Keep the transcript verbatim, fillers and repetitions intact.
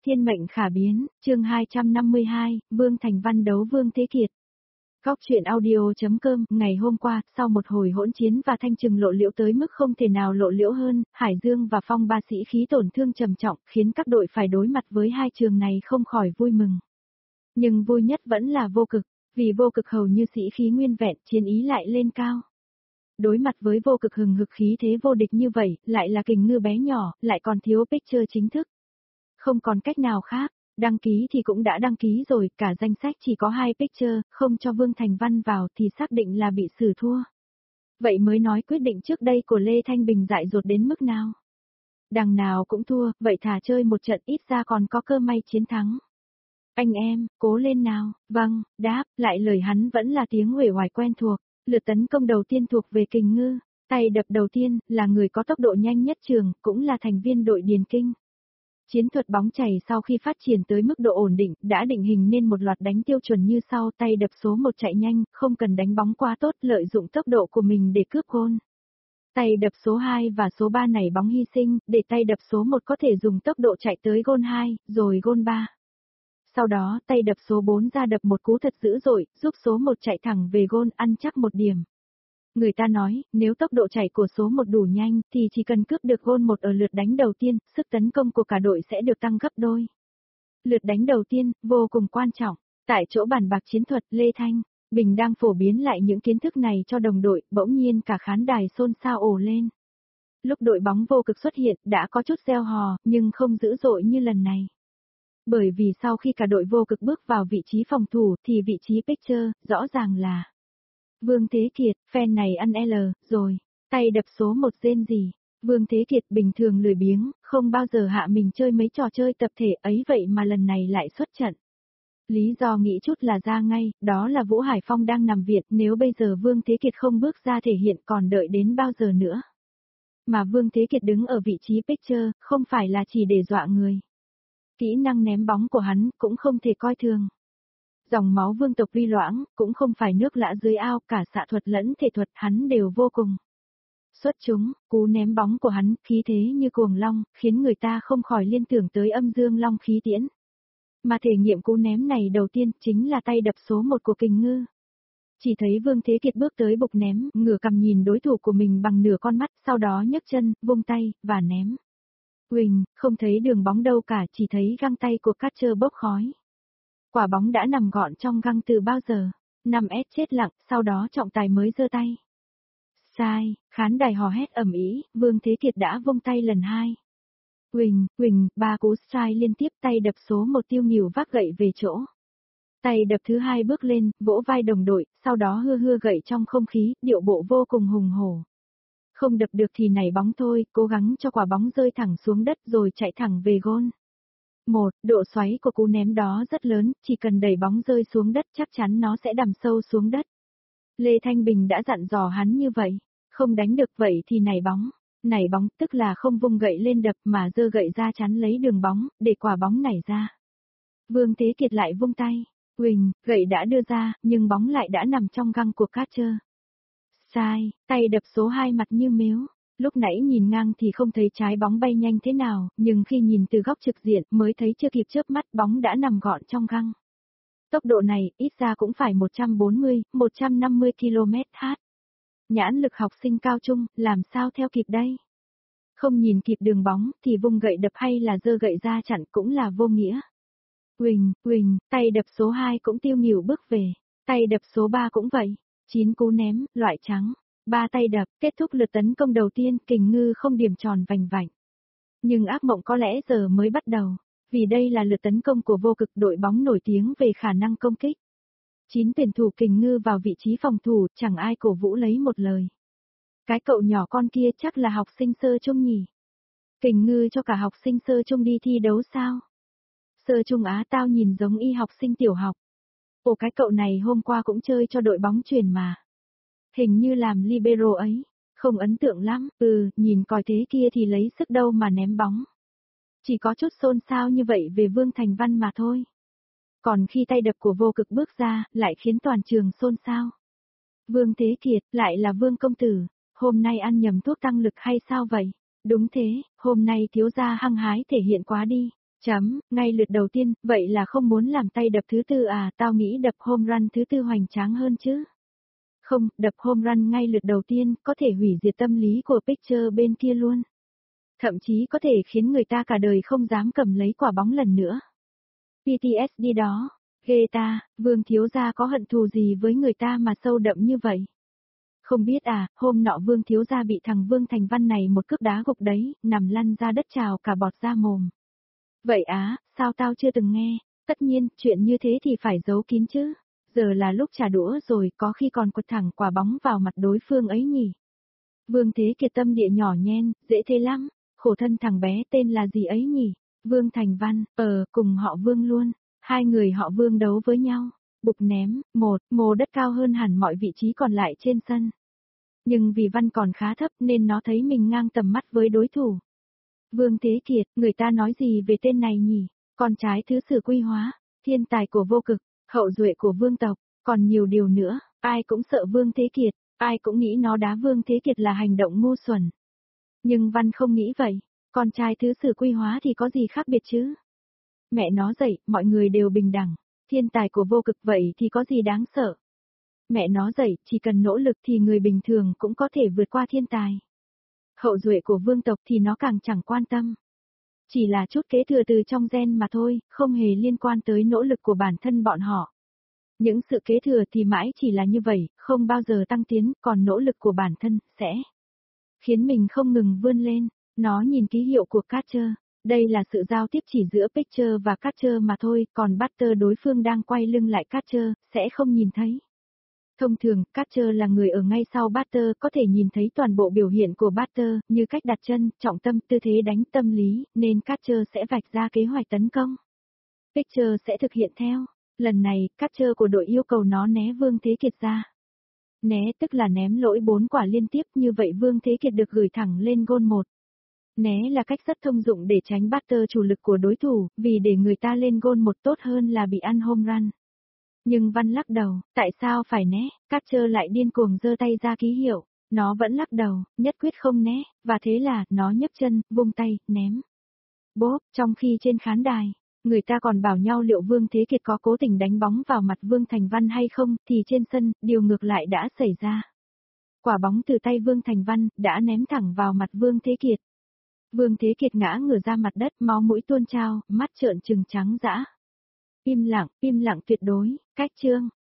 Thiên mệnh khả biến, chương hai trăm năm mươi hai, Vương Thành Văn đấu Vương Thế Kiệt. Góc truyện audio.com, ngày hôm qua, sau một hồi hỗn chiến và thanh trừng lộ liễu tới mức không thể nào lộ liễu hơn, Hải Dương và Phong ba sĩ khí tổn thương trầm trọng, khiến các đội phải đối mặt với hai trường này không khỏi vui mừng. Nhưng vui nhất vẫn là vô cực, vì vô cực hầu như sĩ khí nguyên vẹn, chiến ý lại lên cao. Đối mặt với vô cực hừng hực khí thế vô địch như vậy, lại là kình ngư bé nhỏ, lại còn thiếu picture chính thức. Không còn cách nào khác, đăng ký thì cũng đã đăng ký rồi, cả danh sách chỉ có hai picture, không cho Vương Thành Văn vào thì xác định là bị xử thua. Vậy mới nói quyết định trước đây của Lê Thanh Bình dại dột đến mức nào. Đằng nào cũng thua, vậy thà chơi một trận ít ra còn có cơ may chiến thắng. Anh em, cố lên nào, vâng, đáp, lại lời hắn vẫn là tiếng uể oải quen thuộc, lượt tấn công đầu tiên thuộc về kình ngư, tay đập đầu tiên, là người có tốc độ nhanh nhất trường, cũng là thành viên đội Điền Kinh. Chiến thuật bóng chày sau khi phát triển tới mức độ ổn định, đã định hình nên một loạt đánh tiêu chuẩn như sau, tay đập số một chạy nhanh, không cần đánh bóng quá tốt, lợi dụng tốc độ của mình để cướp gôn. Tay đập số hai và số ba nảy bóng hy sinh, để tay đập số một có thể dùng tốc độ chạy tới gôn hai, rồi gôn ba. Sau đó, tay đập số bốn ra đập một cú thật dữ dội, giúp số một chạy thẳng về gôn, ăn chắc một điểm. Người ta nói, nếu tốc độ chạy của số một đủ nhanh, thì chỉ cần cướp được gôn một ở lượt đánh đầu tiên, sức tấn công của cả đội sẽ được tăng gấp đôi. Lượt đánh đầu tiên, vô cùng quan trọng. Tại chỗ bàn bạc chiến thuật, Lê Thanh Bình đang phổ biến lại những kiến thức này cho đồng đội, bỗng nhiên cả khán đài xôn xao ồ lên. Lúc đội bóng vô cực xuất hiện, đã có chút reo hò, nhưng không dữ dội như lần này. Bởi vì sau khi cả đội vô cực bước vào vị trí phòng thủ, thì vị trí picture, rõ ràng là Vương Thế Kiệt, fan này ăn L, rồi, tay đập số một rên gì. Vương Thế Kiệt bình thường lười biếng, không bao giờ hạ mình chơi mấy trò chơi tập thể ấy vậy mà lần này lại xuất trận. Lý do nghĩ chút là ra ngay, đó là Vũ Hải Phong đang nằm viện, nếu bây giờ Vương Thế Kiệt không bước ra thể hiện còn đợi đến bao giờ nữa. Mà Vương Thế Kiệt đứng ở vị trí picture, không phải là chỉ để dọa người. Kỹ năng ném bóng của hắn cũng không thể coi thường. Dòng máu vương tộc Vi Loãng, cũng không phải nước lã dưới ao, cả xạ thuật lẫn thể thuật hắn đều vô cùng xuất chúng, cú ném bóng của hắn, khí thế như cuồng long, khiến người ta không khỏi liên tưởng tới âm dương long khí tiễn. Mà thể nghiệm cú ném này đầu tiên chính là tay đập số một của kình ngư. Chỉ thấy Vương Thế Kiệt bước tới bục ném, ngửa cầm nhìn đối thủ của mình bằng nửa con mắt, sau đó nhấc chân, vung tay, và ném. Huỳnh, không thấy đường bóng đâu cả, chỉ thấy găng tay của catcher bốc khói. Quả bóng đã nằm gọn trong găng từ bao giờ, năm S chết lặng, sau đó trọng tài mới giơ tay. Sai, khán đài hò hét ầm ĩ, Vương Thế Kiệt đã vung tay lần hai. Huỳnh, Huỳnh, ba cú strike liên tiếp, tay đập số một tiêu nghỉu vác gậy về chỗ. Tay đập thứ hai bước lên, vỗ vai đồng đội, sau đó hưa hưa gậy trong không khí, điệu bộ vô cùng hùng hổ. Không đập được thì nảy bóng thôi, cố gắng cho quả bóng rơi thẳng xuống đất rồi chạy thẳng về gôn. Một, độ xoáy của cú ném đó rất lớn, chỉ cần đẩy bóng rơi xuống đất chắc chắn nó sẽ đằm sâu xuống đất. Lê Thanh Bình đã dặn dò hắn như vậy, không đánh được vậy thì nảy bóng. Nảy bóng tức là không vung gậy lên đập mà giơ gậy ra chắn lấy đường bóng, để quả bóng nảy ra. Vương Thế Kiệt lại vung tay, huỳnh, gậy đã đưa ra, nhưng bóng lại đã nằm trong găng của catcher. Sai, tay đập số hai mặt như mếu. Lúc nãy nhìn ngang thì không thấy trái bóng bay nhanh thế nào, nhưng khi nhìn từ góc trực diện mới thấy chưa kịp chớp mắt bóng đã nằm gọn trong găng. Tốc độ này ít ra cũng phải một trăm bốn mươi, một trăm năm mươi ki lô mét trên giờ. Nhãn lực học sinh cao trung, làm sao theo kịp đây? Không nhìn kịp đường bóng thì vung gậy đập hay là giơ gậy ra chặn cũng là vô nghĩa. Huỳnh, huỳnh, tay đập số hai cũng tiêu nghỉu bước về, tay đập số ba cũng vậy, chín cú ném, loại trắng. Ba tay đập, kết thúc lượt tấn công đầu tiên, kình ngư không điểm tròn vành vạnh. Nhưng ác mộng có lẽ giờ mới bắt đầu, vì đây là lượt tấn công của vô cực, đội bóng nổi tiếng về khả năng công kích. Chín tuyển thủ kình ngư vào vị trí phòng thủ, chẳng ai cổ vũ lấy một lời. Cái cậu nhỏ con kia chắc là học sinh sơ trung nhỉ? Kình ngư cho cả học sinh sơ trung đi thi đấu sao? Sơ trung á, tao nhìn giống y học sinh tiểu học. Ồ, cái cậu này hôm qua cũng chơi cho đội bóng chuyền mà. Hình như làm libero ấy, không ấn tượng lắm, ừ, nhìn còi thế kia thì lấy sức đâu mà ném bóng. Chỉ có chút xôn xao như vậy về Vương Thành Văn mà thôi. Còn khi tay đập của vô cực bước ra, lại khiến toàn trường xôn xao. Vương Thế Kiệt, lại là Vương công tử, hôm nay ăn nhầm thuốc tăng lực hay sao vậy? Đúng thế, hôm nay thiếu gia hăng hái thể hiện quá đi. Chấm, ngay lượt đầu tiên, vậy là không muốn làm tay đập thứ tư à, tao nghĩ đập home run thứ tư hoành tráng hơn chứ. Không, đập home run ngay lượt đầu tiên, có thể hủy diệt tâm lý của pitcher bên kia luôn. Thậm chí có thể khiến người ta cả đời không dám cầm lấy quả bóng lần nữa. pê tê ét đê đó, ghê ta, Vương thiếu gia có hận thù gì với người ta mà sâu đậm như vậy? Không biết à, hôm nọ Vương thiếu gia bị thằng Vương Thành Văn này một cước đá gục đấy, nằm lăn ra đất trào cả bọt ra mồm. Vậy á, sao tao chưa từng nghe, tất nhiên, chuyện như thế thì phải giấu kín chứ. Giờ là lúc trả đũa rồi, có khi còn quật thẳng quả bóng vào mặt đối phương ấy nhỉ. Vương Thế Kiệt tâm địa nhỏ nhen, dễ thế lắm, khổ thân thằng bé tên là gì ấy nhỉ? Vương Thành Văn, ờ, cùng họ Vương luôn, hai người họ Vương đấu với nhau, bục ném, một, mồ đất cao hơn hẳn mọi vị trí còn lại trên sân. Nhưng vì Văn còn khá thấp nên nó thấy mình ngang tầm mắt với đối thủ. Vương Thế Kiệt, người ta nói gì về tên này nhỉ? Con trai thứ sử Quy Hóa, thiên tài của vô cực, hậu duệ của vương tộc, còn nhiều điều nữa, ai cũng sợ Vương Thế Kiệt, ai cũng nghĩ nó đá Vương Thế Kiệt là hành động ngu xuẩn. Nhưng Văn không nghĩ vậy, con trai thứ sử Quy Hóa thì có gì khác biệt chứ? Mẹ nó dạy, mọi người đều bình đẳng, thiên tài của vô cực vậy thì có gì đáng sợ? Mẹ nó dạy, chỉ cần nỗ lực thì người bình thường cũng có thể vượt qua thiên tài. Hậu duệ của vương tộc thì nó càng chẳng quan tâm. Chỉ là chút kế thừa từ trong gen mà thôi, không hề liên quan tới nỗ lực của bản thân bọn họ. Những sự kế thừa thì mãi chỉ là như vậy, không bao giờ tăng tiến, còn nỗ lực của bản thân, sẽ khiến mình không ngừng vươn lên. Nó nhìn ký hiệu của catcher, đây là sự giao tiếp chỉ giữa pitcher và catcher mà thôi, còn batter đối phương đang quay lưng lại catcher, sẽ không nhìn thấy. Thông thường, catcher là người ở ngay sau batter, có thể nhìn thấy toàn bộ biểu hiện của batter, như cách đặt chân, trọng tâm, tư thế đánh, tâm lý, nên catcher sẽ vạch ra kế hoạch tấn công. Pitcher sẽ thực hiện theo. Lần này, catcher của đội yêu cầu nó né Vương Thế Kiệt ra. Né tức là ném lỗi bốn quả liên tiếp, như vậy Vương Thế Kiệt được gửi thẳng lên gôn một. Né là cách rất thông dụng để tránh batter chủ lực của đối thủ, vì để người ta lên gôn một tốt hơn là bị ăn home run. Nhưng Văn lắc đầu, tại sao phải né, catcher lại điên cuồng giơ tay ra ký hiệu, nó vẫn lắc đầu, nhất quyết không né, và thế là, nó nhấc chân, vung tay, ném. Bốp, trong khi trên khán đài, người ta còn bảo nhau liệu Vương Thế Kiệt có cố tình đánh bóng vào mặt Vương Thành Văn hay không, thì trên sân, điều ngược lại đã xảy ra. Quả bóng từ tay Vương Thành Văn, đã ném thẳng vào mặt Vương Thế Kiệt. Vương Thế Kiệt ngã ngửa ra mặt đất, máu mũi tuôn trao, mắt trợn trừng trắng dã. Im lặng, im lặng tuyệt đối, cách chương.